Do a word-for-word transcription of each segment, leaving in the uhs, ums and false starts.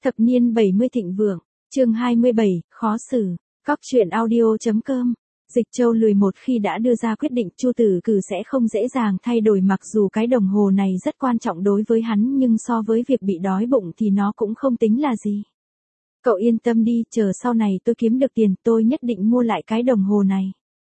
Thập niên bảy mươi thịnh vượng, chương hai mươi bảy, khó xử, cóc truyện audio.com. Dịch Châu lười một khi đã đưa ra quyết định Chu Tử Cử sẽ không dễ dàng thay đổi, mặc dù cái đồng hồ này rất quan trọng đối với hắn nhưng so với việc bị đói bụng thì nó cũng không tính là gì. Cậu yên tâm đi, chờ sau này tôi kiếm được tiền tôi nhất định mua lại cái đồng hồ này.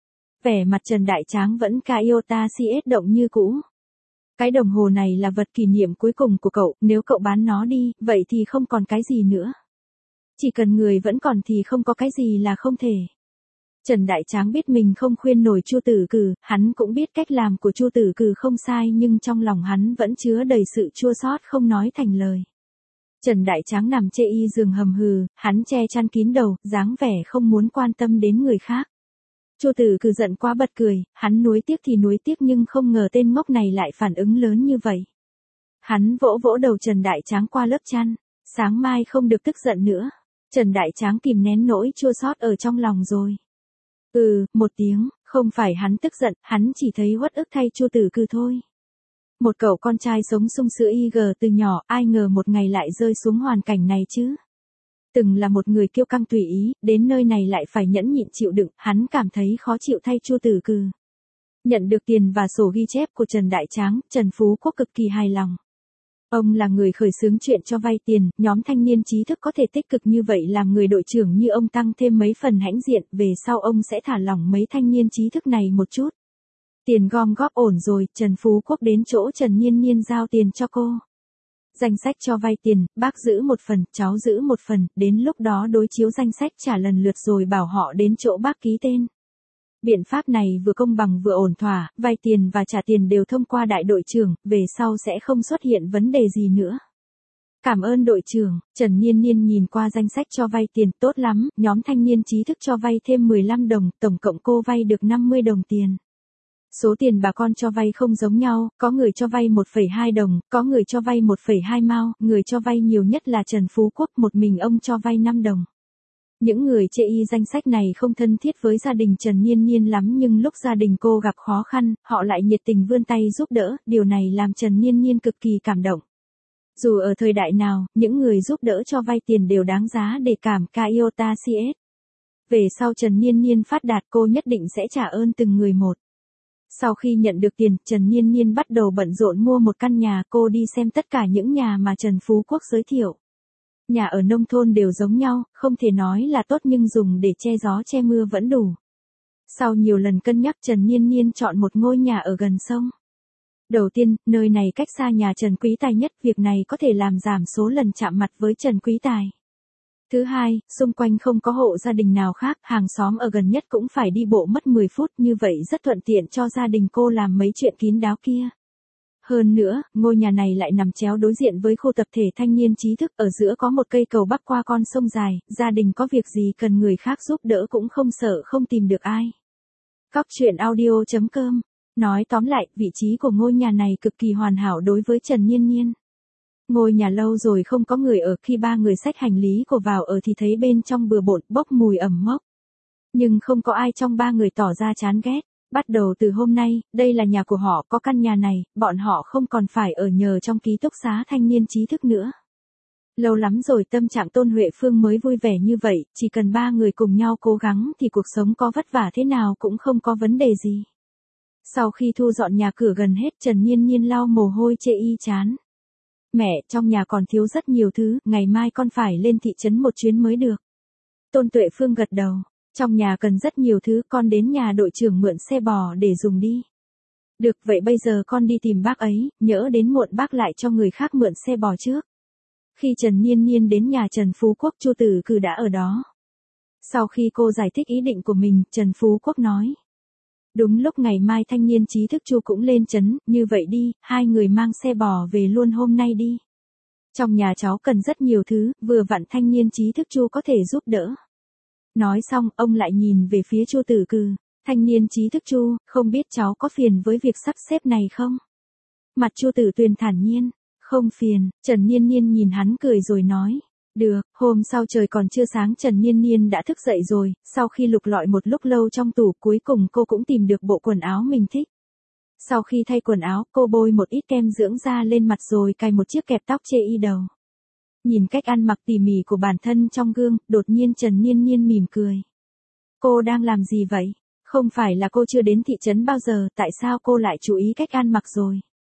Vẻ mặt Trần Đại Tráng vẫn Iota xê ét động như cũ. Cái đồng hồ này là vật kỷ niệm cuối cùng của cậu, nếu cậu bán nó đi, vậy thì không còn cái gì nữa. Chỉ cần người vẫn còn thì không có cái gì là không thể. Trần Đại Tráng biết mình không khuyên nổi Chu Tử Cử, hắn cũng biết cách làm của Chu Tử Cử không sai nhưng trong lòng hắn vẫn chứa đầy sự chua xót không nói thành lời. Trần Đại Tráng nằm chê y giường hầm hừ, hắn che chăn kín đầu, dáng vẻ không muốn quan tâm đến người khác. Chu Tử Cử giận quá bật cười, hắn nuối tiếc thì nuối tiếc nhưng không ngờ tên ngốc này lại phản ứng lớn như vậy. Hắn vỗ vỗ đầu Trần Đại Tráng qua lớp chăn, sáng mai không được tức giận nữa. Trần Đại Tráng kìm nén nỗi chua xót ở trong lòng rồi. Ừ, một tiếng, không phải hắn tức giận, hắn chỉ thấy uất ức thay Chu Tử Cử thôi. Một cậu con trai sống sung sữa y gờ từ nhỏ, ai ngờ một ngày lại rơi xuống hoàn cảnh này chứ. Từng là một người kiêu căng tùy ý, đến nơi này lại phải nhẫn nhịn chịu đựng, hắn cảm thấy khó chịu thay Chu Tử Cử. Nhận được tiền và sổ ghi chép của Trần Đại Tráng, Trần Phú Quốc cực kỳ hài lòng. Ông là người khởi xướng chuyện cho vay tiền, nhóm thanh niên trí thức có thể tích cực như vậy làm người đội trưởng như ông tăng thêm mấy phần hãnh diện, về sau ông sẽ thả lỏng mấy thanh niên trí thức này một chút. Tiền gom góp ổn rồi, Trần Phú Quốc đến chỗ Trần Nhiên Nhiên giao tiền cho cô. Danh sách cho vay tiền, bác giữ một phần, cháu giữ một phần, đến lúc đó đối chiếu danh sách trả lần lượt rồi bảo họ đến chỗ bác ký tên. Biện pháp này vừa công bằng vừa ổn thỏa, vay tiền và trả tiền đều thông qua đại đội trưởng, về sau sẽ không xuất hiện vấn đề gì nữa. Cảm ơn đội trưởng, Trần Nhiên Nhiên nhìn qua danh sách cho vay tiền, tốt lắm, nhóm thanh niên trí thức cho vay thêm mười lăm đồng, tổng cộng cô vay được năm mươi đồng tiền. Số tiền bà con cho vay không giống nhau, có người cho vay một phẩy hai đồng, có người cho vay một phẩy hai mao, người cho vay nhiều nhất là Trần Phú Quốc, một mình ông cho vay năm đồng. Những người chê y danh sách này không thân thiết với gia đình Trần Nhiên Nhiên lắm nhưng lúc gia đình cô gặp khó khăn, họ lại nhiệt tình vươn tay giúp đỡ, điều này làm Trần Nhiên Nhiên cực kỳ cảm động. Dù ở thời đại nào, những người giúp đỡ cho vay tiền đều đáng giá để cảm Iota xê ét. Về sau Trần Nhiên Nhiên phát đạt cô nhất định sẽ trả ơn từng người một. Sau khi nhận được tiền, Trần Nhiên Nhiên bắt đầu bận rộn mua một căn nhà, cô đi xem tất cả những nhà mà Trần Phú Quốc giới thiệu. Nhà ở nông thôn đều giống nhau, không thể nói là tốt nhưng dùng để che gió che mưa vẫn đủ. Sau nhiều lần cân nhắc Trần Nhiên Nhiên chọn một ngôi nhà ở gần sông. Đầu tiên, nơi này cách xa nhà Trần Quý Tài nhất, việc này có thể làm giảm số lần chạm mặt với Trần Quý Tài. Thứ hai, xung quanh không có hộ gia đình nào khác, hàng xóm ở gần nhất cũng phải đi bộ mất mười phút, như vậy rất thuận tiện cho gia đình cô làm mấy chuyện kín đáo kia. Hơn nữa, ngôi nhà này lại nằm chéo đối diện với khu tập thể thanh niên trí thức, ở giữa có một cây cầu bắc qua con sông dài, gia đình có việc gì cần người khác giúp đỡ cũng không sợ không tìm được ai. Cóc truyện audio.com. Nói tóm lại, vị trí của ngôi nhà này cực kỳ hoàn hảo đối với Trần Nhiên Nhiên. Ngôi nhà lâu rồi không có người ở, khi ba người xách hành lý của vào ở thì thấy bên trong bừa bộn bốc mùi ẩm mốc. Nhưng không có ai trong ba người tỏ ra chán ghét. Bắt đầu từ hôm nay, đây là nhà của họ, có căn nhà này, bọn họ không còn phải ở nhờ trong ký túc xá thanh niên trí thức nữa. Lâu lắm rồi tâm trạng Tôn Huệ Phương mới vui vẻ như vậy, chỉ cần ba người cùng nhau cố gắng thì cuộc sống có vất vả thế nào cũng không có vấn đề gì. Sau khi thu dọn nhà cửa gần hết, Trần Nhiên Nhiên lau mồ hôi chê y chán. Mẹ, trong nhà còn thiếu rất nhiều thứ, ngày mai con phải lên thị trấn một chuyến mới được. Tôn Tuệ Phương gật đầu. Trong nhà cần rất nhiều thứ, con đến nhà đội trưởng mượn xe bò để dùng đi. Được, vậy bây giờ con đi tìm bác ấy, nhỡ đến muộn bác lại cho người khác mượn xe bò trước. Khi Trần Nhiên Nhiên đến nhà Trần Phú Quốc, Chu Tử Cử đã ở đó. Sau khi cô giải thích ý định của mình, Trần Phú Quốc nói. Đúng lúc ngày mai thanh niên trí thức Chu cũng lên trấn, như vậy đi, hai người mang xe bò về luôn hôm nay đi. Trong nhà cháu cần rất nhiều thứ, vừa vặn thanh niên trí thức Chu có thể giúp đỡ. Nói xong, ông lại nhìn về phía Chu Tử Cử, thanh niên trí thức Chu, không biết cháu có phiền với việc sắp xếp này không? Mặt Chu Tử Tuyền thản nhiên, không phiền, Trần Nhiên Nhiên nhìn hắn cười rồi nói, được, hôm sau trời còn chưa sáng Trần Nhiên Nhiên đã thức dậy rồi, sau khi lục lọi một lúc lâu trong tủ cuối cùng cô cũng tìm được bộ quần áo mình thích. Sau khi thay quần áo, cô bôi một ít kem dưỡng da lên mặt rồi cài một chiếc kẹp tóc chê y đầu. Nhìn cách ăn mặc tỉ mỉ của bản thân trong gương, đột nhiên Trần Niên Niên mỉm cười. Cô đang làm gì vậy? Không phải là cô chưa đến thị trấn bao giờ, tại sao cô lại chú ý cách ăn mặc rồi?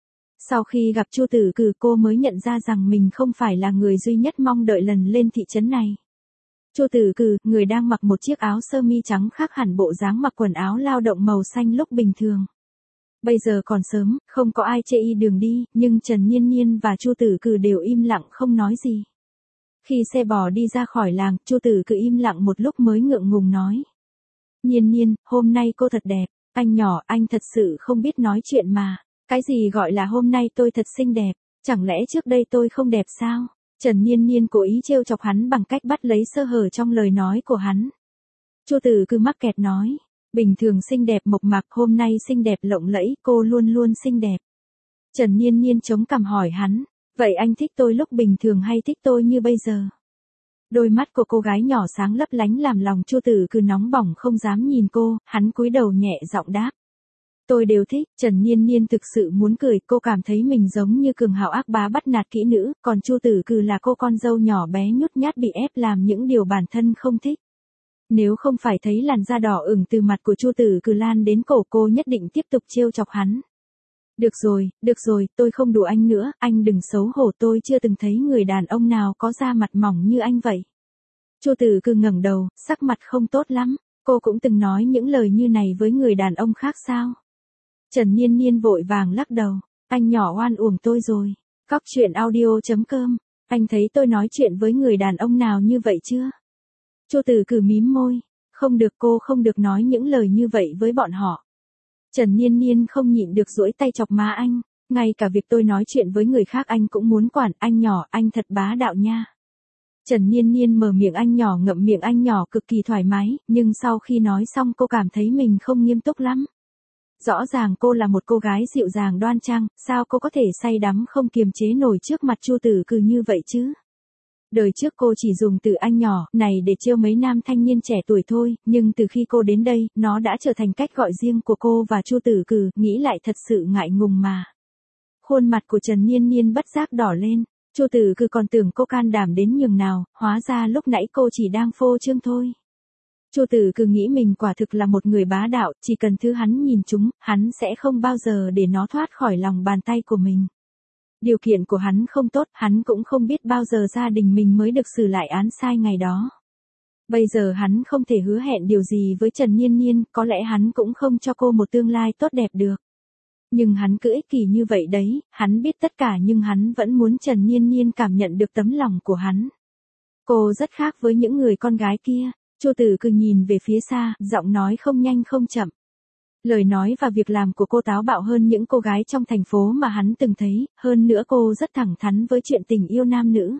Sau khi gặp Chu Tử Cử cô mới nhận ra rằng mình không phải là người duy nhất mong đợi lần lên thị trấn này. Chu Tử Cử, người đang mặc một chiếc áo sơ mi trắng khác hẳn bộ dáng mặc quần áo lao động màu xanh lúc bình thường. Bây giờ còn sớm, không có ai chê y đường đi, nhưng Trần Niên Niên và Chu Tử Cử đều im lặng không nói gì. Khi xe bò đi ra khỏi làng, Chu Tử Cử im lặng một lúc mới ngượng ngùng nói. Niên Niên, hôm nay cô thật đẹp, anh nhỏ, anh thật sự không biết nói chuyện mà. Cái gì gọi là hôm nay tôi thật xinh đẹp, chẳng lẽ trước đây tôi không đẹp sao? Trần Niên Niên cố ý trêu chọc hắn bằng cách bắt lấy sơ hở trong lời nói của hắn. Chu Tử Cử mắc kẹt nói, bình thường xinh đẹp mộc mạc, hôm nay xinh đẹp lộng lẫy, cô luôn luôn xinh đẹp. Trần Niên Niên chống cằm hỏi hắn, vậy anh thích tôi lúc bình thường hay thích tôi như bây giờ? Đôi mắt của cô gái nhỏ sáng lấp lánh làm lòng Chu Tử Cử nóng bỏng không dám nhìn cô, hắn cúi đầu nhẹ giọng đáp. Tôi đều thích. Trần Niên Niên thực sự muốn cười, cô cảm thấy mình giống như cường hào ác bá bắt nạt kỹ nữ, còn Chu Tử Cử là cô con dâu nhỏ bé nhút nhát bị ép làm những điều bản thân không thích. Nếu không phải thấy làn da đỏ ửng từ mặt của Chu Tử Cử lan đến cổ cô nhất định tiếp tục trêu chọc hắn. Được rồi, được rồi, tôi không đùa anh nữa, anh đừng xấu hổ, tôi chưa từng thấy người đàn ông nào có da mặt mỏng như anh vậy. Chu Tử Cử ngẩng đầu, sắc mặt không tốt lắm, cô cũng từng nói những lời như này với người đàn ông khác sao? Trần Niên Niên vội vàng lắc đầu, anh nhỏ oan uổng tôi rồi. Cóc truyện audio chấm com, anh thấy tôi nói chuyện với người đàn ông nào như vậy chưa? Chu Tử Cử mím môi, không được, cô không được nói những lời như vậy với bọn họ. Trần Niên Niên không nhịn được duỗi tay chọc má anh, ngay cả việc tôi nói chuyện với người khác anh cũng muốn quản, anh nhỏ, anh thật bá đạo nha. Trần Niên Niên mở miệng anh nhỏ ngậm miệng anh nhỏ cực kỳ thoải mái, nhưng sau khi nói xong cô cảm thấy mình không nghiêm túc lắm. Rõ ràng cô là một cô gái dịu dàng đoan trang, sao cô có thể say đắm không kiềm chế nổi trước mặt Chu Tử Cử như vậy chứ? Đời trước cô chỉ dùng từ anh nhỏ này để trêu mấy nam thanh niên trẻ tuổi thôi, nhưng từ khi cô đến đây, nó đã trở thành cách gọi riêng của cô và Chu Tử Cử, nghĩ lại thật sự ngại ngùng mà. Khuôn mặt của Trần Niên Niên bất giác đỏ lên, Chu Tử Cử còn tưởng cô can đảm đến nhường nào, hóa ra lúc nãy cô chỉ đang phô trương thôi. Chu Tử Cử nghĩ mình quả thực là một người bá đạo, chỉ cần thứ hắn nhìn chúng, hắn sẽ không bao giờ để nó thoát khỏi lòng bàn tay của mình. Điều kiện của hắn không tốt, hắn cũng không biết bao giờ gia đình mình mới được xử lại án sai ngày đó. Bây giờ hắn không thể hứa hẹn điều gì với Trần Niên Niên, có lẽ hắn cũng không cho cô một tương lai tốt đẹp được. Nhưng hắn cứ ích kỷ như vậy đấy, hắn biết tất cả nhưng hắn vẫn muốn Trần Niên Niên cảm nhận được tấm lòng của hắn. Cô rất khác với những người con gái kia. Chu Tử Cử nhìn về phía xa, giọng nói không nhanh không chậm. Lời nói và việc làm của cô táo bạo hơn những cô gái trong thành phố mà hắn từng thấy, hơn nữa cô rất thẳng thắn với chuyện tình yêu nam nữ.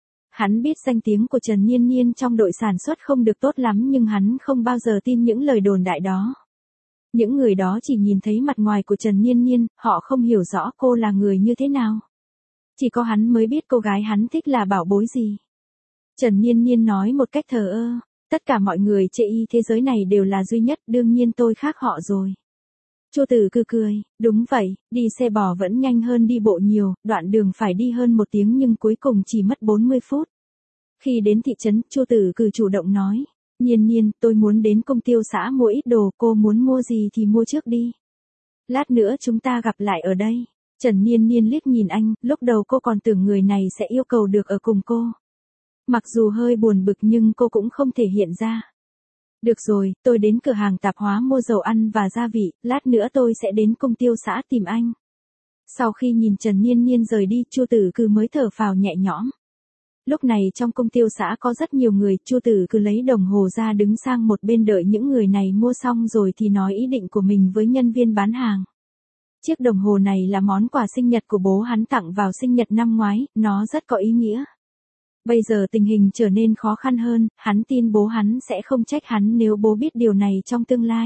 Hắn biết danh tiếng của Trần Niên Niên trong đội sản xuất không được tốt lắm nhưng hắn không bao giờ tin những lời đồn đại đó. Những người đó chỉ nhìn thấy mặt ngoài của Trần Niên Niên, họ không hiểu rõ cô là người như thế nào. Chỉ có hắn mới biết cô gái hắn thích là bảo bối gì. Trần Niên Niên nói một cách thờ ơ. Tất cả mọi người chê y thế giới này đều là duy nhất, đương nhiên tôi khác họ rồi. Chu Tử Cử cười, đúng vậy, đi xe bò vẫn nhanh hơn đi bộ nhiều, đoạn đường phải đi hơn một tiếng nhưng cuối cùng chỉ mất bốn mươi phút. Khi đến thị trấn, Chu Tử Cử chủ động nói, Niên Niên, tôi muốn đến công tiêu xã mua ít đồ, cô muốn mua gì thì mua trước đi. Lát nữa chúng ta gặp lại ở đây. Trần Niên Niên liếc nhìn anh, lúc đầu cô còn tưởng người này sẽ yêu cầu được ở cùng cô. Mặc dù hơi buồn bực nhưng cô cũng không thể hiện ra. Được rồi, tôi đến cửa hàng tạp hóa mua dầu ăn và gia vị, lát nữa tôi sẽ đến công tiêu xã tìm anh. Sau khi nhìn Trần Niên Niên rời đi, Chu Tử Cử mới thở phào nhẹ nhõm. Lúc này trong công tiêu xã có rất nhiều người, Chu Tử Cử lấy đồng hồ ra đứng sang một bên đợi những người này mua xong rồi thì nói ý định của mình với nhân viên bán hàng. Chiếc đồng hồ này là món quà sinh nhật của bố hắn tặng vào sinh nhật năm ngoái, nó rất có ý nghĩa. Bây giờ tình hình trở nên khó khăn hơn, hắn tin bố hắn sẽ không trách hắn nếu bố biết điều này trong tương lai.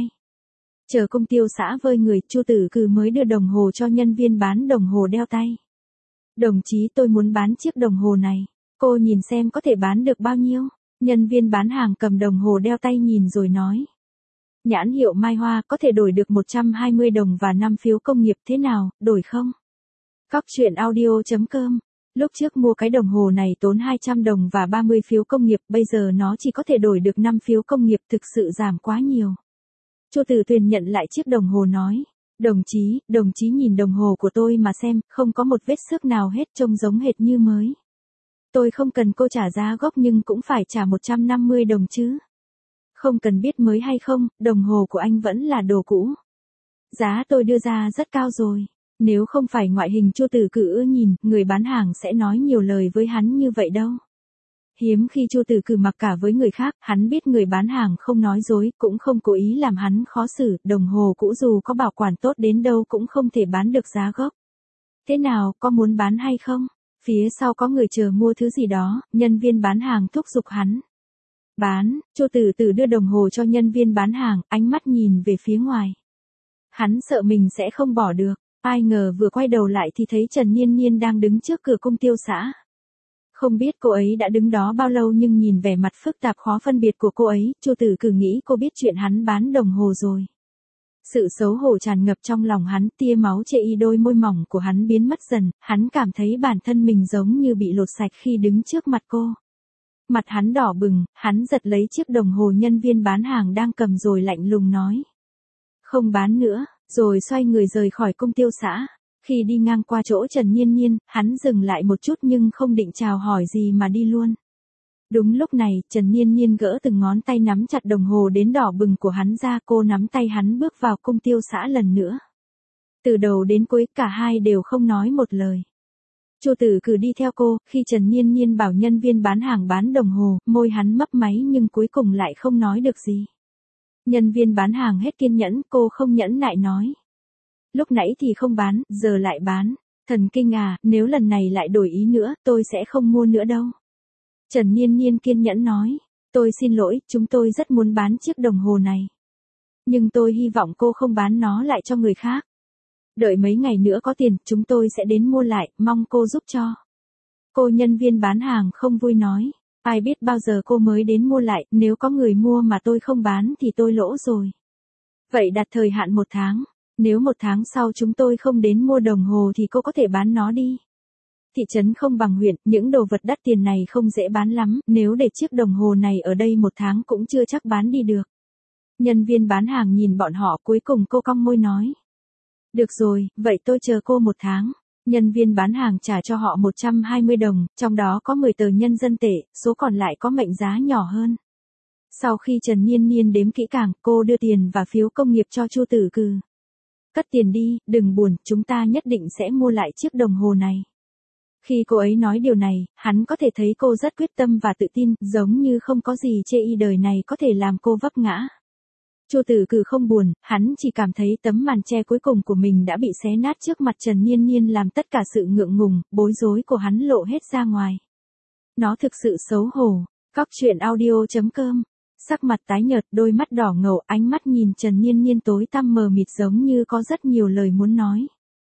Chờ công tiêu xã vơi người, Chu Tử Cử mới đưa đồng hồ cho nhân viên bán đồng hồ đeo tay. Đồng chí, tôi muốn bán chiếc đồng hồ này. Cô nhìn xem có thể bán được bao nhiêu. Nhân viên bán hàng cầm đồng hồ đeo tay nhìn rồi nói. Nhãn hiệu Mai Hoa có thể đổi được một trăm hai mươi đồng và năm phiếu công nghiệp, thế nào, đổi không? Cóc truyện audio chấm com Lúc trước mua cái đồng hồ này tốn hai trăm đồng và ba mươi phiếu công nghiệp, bây giờ nó chỉ có thể đổi được năm phiếu công nghiệp, thực sự giảm quá nhiều. Chu Tử Tuyền nhận lại chiếc đồng hồ nói. Đồng chí, đồng chí nhìn đồng hồ của tôi mà xem, không có một vết xước nào hết, trông giống hệt như mới. Tôi không cần cô trả giá gốc nhưng cũng phải trả một trăm năm mươi đồng chứ. Không cần biết mới hay không, đồng hồ của anh vẫn là đồ cũ. Giá tôi đưa ra rất cao rồi. Nếu không phải ngoại hình Chu Tử Cử ưa nhìn, người bán hàng sẽ nói nhiều lời với hắn như vậy đâu. Hiếm khi Chu Tử Cử mặc cả với người khác, hắn biết người bán hàng không nói dối, cũng không cố ý làm hắn khó xử, đồng hồ cũ dù có bảo quản tốt đến đâu cũng không thể bán được giá gốc. Thế nào, có muốn bán hay không? Phía sau có người chờ mua thứ gì đó, nhân viên bán hàng thúc giục hắn. Bán, Chu Tử Tử đưa đồng hồ cho nhân viên bán hàng, ánh mắt nhìn về phía ngoài. Hắn sợ mình sẽ không bỏ được, ai ngờ vừa quay đầu lại thì thấy Trần Niên Niên đang đứng trước cửa Cung Tiêu Xã. Không biết cô ấy đã đứng đó bao lâu nhưng nhìn vẻ mặt phức tạp khó phân biệt của cô ấy, Chu Tử Cử nghĩ cô biết chuyện hắn bán đồng hồ rồi. Sự xấu hổ tràn ngập trong lòng hắn, tia máu chê y đôi môi mỏng của hắn biến mất dần, hắn cảm thấy bản thân mình giống như bị lột sạch khi đứng trước mặt cô. Mặt hắn đỏ bừng, hắn giật lấy chiếc đồng hồ nhân viên bán hàng đang cầm rồi lạnh lùng nói. Không bán nữa, rồi xoay người rời khỏi Cung Tiêu Xã. Khi đi ngang qua chỗ Trần Niên Niên, hắn dừng lại một chút nhưng không định chào hỏi gì mà đi luôn. Đúng lúc này, Trần Niên Niên gỡ từng ngón tay nắm chặt đồng hồ đến đỏ bừng của hắn ra, cô nắm tay hắn bước vào Cung Tiêu Xã lần nữa. Từ đầu đến cuối cả hai đều không nói một lời. Chu Tử Cử đi theo cô, khi Trần Niên Niên bảo nhân viên bán hàng bán đồng hồ, môi hắn mấp máy nhưng cuối cùng lại không nói được gì. Nhân viên bán hàng hết kiên nhẫn, cô không nhẫn nại nói. Lúc nãy thì không bán, giờ lại bán. Thần kinh à, nếu lần này lại đổi ý nữa, tôi sẽ không mua nữa đâu. Trần Niên Niên kiên nhẫn nói. Tôi xin lỗi, chúng tôi rất muốn bán chiếc đồng hồ này. Nhưng tôi hy vọng cô không bán nó lại cho người khác. Đợi mấy ngày nữa có tiền, chúng tôi sẽ đến mua lại, mong cô giúp cho. Cô nhân viên bán hàng không vui nói. Ai biết bao giờ cô mới đến mua lại, nếu có người mua mà tôi không bán thì tôi lỗ rồi. Vậy đặt thời hạn một tháng. Nếu một tháng sau chúng tôi không đến mua đồng hồ thì cô có thể bán nó đi. Thị trấn không bằng huyện, những đồ vật đắt tiền này không dễ bán lắm, nếu để chiếc đồng hồ này ở đây một tháng cũng chưa chắc bán đi được. Nhân viên bán hàng nhìn bọn họ, cuối cùng cô cong môi nói. Được rồi, vậy tôi chờ cô một tháng. Nhân viên bán hàng trả cho họ một trăm hai mươi đồng, trong đó có mười tờ nhân dân tệ, số còn lại có mệnh giá nhỏ hơn. Sau khi Trần Niên Niên đếm kỹ càng, cô đưa tiền và phiếu công nghiệp cho Chu Tử Cử. Cất tiền đi, đừng buồn, chúng ta nhất định sẽ mua lại chiếc đồng hồ này. Khi cô ấy nói điều này, hắn có thể thấy cô rất quyết tâm và tự tin, giống như không có gì chê y đời này có thể làm cô vấp ngã. Chu Tử Cử không buồn, hắn chỉ cảm thấy tấm màn che cuối cùng của mình đã bị xé nát trước mặt Trần Niên Niên, làm tất cả sự ngượng ngùng, bối rối của hắn lộ hết ra ngoài. Nó thực sự xấu hổ. Cóc truyện audio chấm com. Sắc mặt tái nhợt, đôi mắt đỏ ngầu, ánh mắt nhìn Trần Niên Niên tối tăm mờ mịt giống như có rất nhiều lời muốn nói.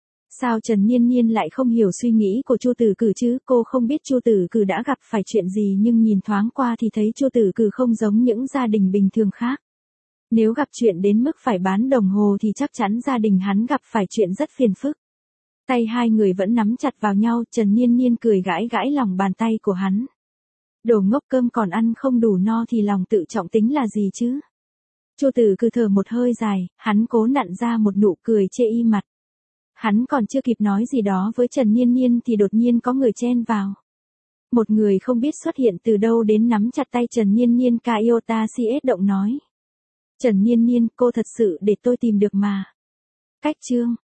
Sao Trần Niên Niên lại không hiểu suy nghĩ của Chu Tử Cử chứ? Cô không biết Chu Tử Cử đã gặp phải chuyện gì nhưng nhìn thoáng qua thì thấy Chu Tử Cử không giống những gia đình bình thường khác. Nếu gặp chuyện đến mức phải bán đồng hồ thì chắc chắn gia đình hắn gặp phải chuyện rất phiền phức. Tay hai người vẫn nắm chặt vào nhau, Trần Niên Niên cười gãi gãi lòng bàn tay của hắn. Đồ ngốc, cơm còn ăn không đủ no thì lòng tự trọng tính là gì chứ? Chu Tử Cử thở một hơi dài, hắn cố nặn ra một nụ cười chê y mặt. Hắn còn chưa kịp nói gì đó với Trần Niên Niên thì đột nhiên có người chen vào. Một người không biết xuất hiện từ đâu đến nắm chặt tay Trần Niên Niên, Kaiota Siết động nói. Trần Niên Niên, cô thật sự để tôi tìm được mà. Cách chương.